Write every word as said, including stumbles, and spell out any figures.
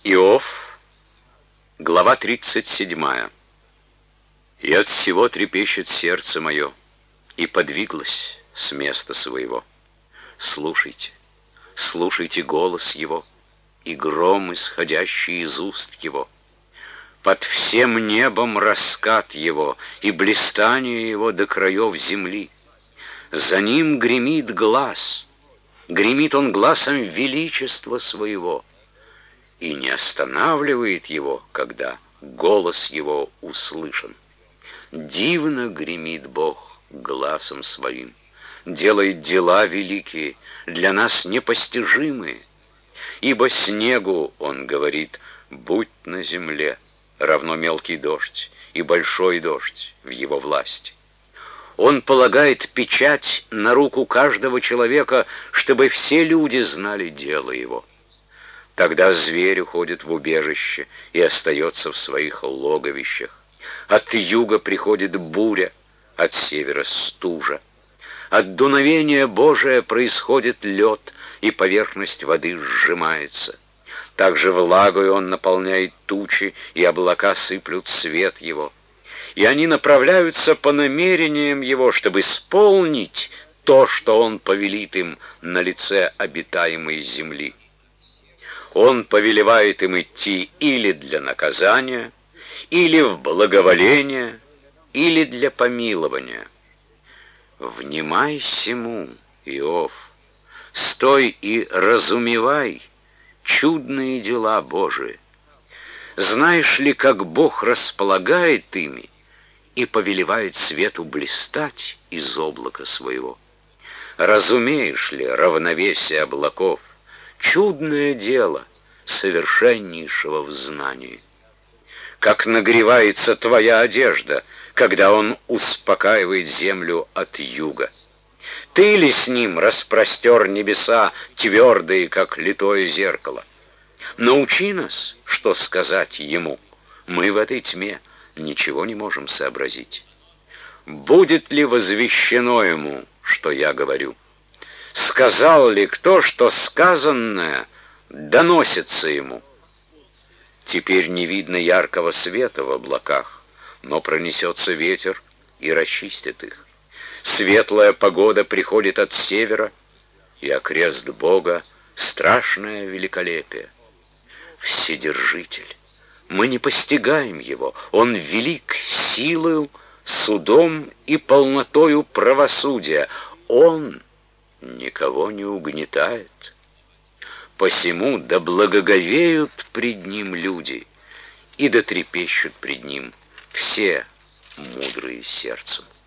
Иов, глава тридцать седьмая. «И от всего трепещет сердце мое, и подвиглось с места своего. Слушайте, слушайте голос его, и гром, исходящий из уст его. Под всем небом раскат его, и блистание его до краев земли. За ним гремит глас, гремит он гласом величества своего, и не останавливает его, когда голос его услышан. Дивно гремит Бог гласом своим, делает дела великие, для нас непостижимые. Ибо снегу, он говорит, будь на земле, равно мелкий дождь и большой дождь в его власти. Он полагает печать на руку каждого человека, чтобы все люди знали дело его. Тогда зверь уходит в убежище и остается в своих логовищах. От юга приходит буря, от севера стужа. От дуновения Божия происходит лед, и поверхность воды сжимается. Также влагой он наполняет тучи, и облака сыплют свет его. И они направляются по намерениям его, чтобы исполнить то, что он повелит им на лице обитаемой земли. Он повелевает им идти или для наказания, или в благоволение, или для помилования. Внимай сему, Иов, стой и разумевай чудные дела Божии. Знаешь ли, как Бог располагает ими и повелевает свету блистать из облака своего? Разумеешь ли равновесие облаков, чудное дело совершеннейшего в знании? Как нагревается твоя одежда, когда он успокаивает землю от юга? Ты ли с ним распростер небеса, твердые, как литое зеркало? Научи нас, что сказать ему. Мы в этой тьме ничего не можем сообразить. Будет ли возвещено ему, что я говорю? Сказал ли кто, что сказанное доносится ему? Теперь не видно яркого света в облаках, но пронесется ветер и расчистит их. Светлая погода приходит от севера, и окрест Бога — страшное великолепие. Вседержитель, мы не постигаем его, он велик силою, судом и полнотою правосудия, он никого не угнетает. Посему да благоговеют пред ним люди, и да трепещут пред ним все мудрые сердцем.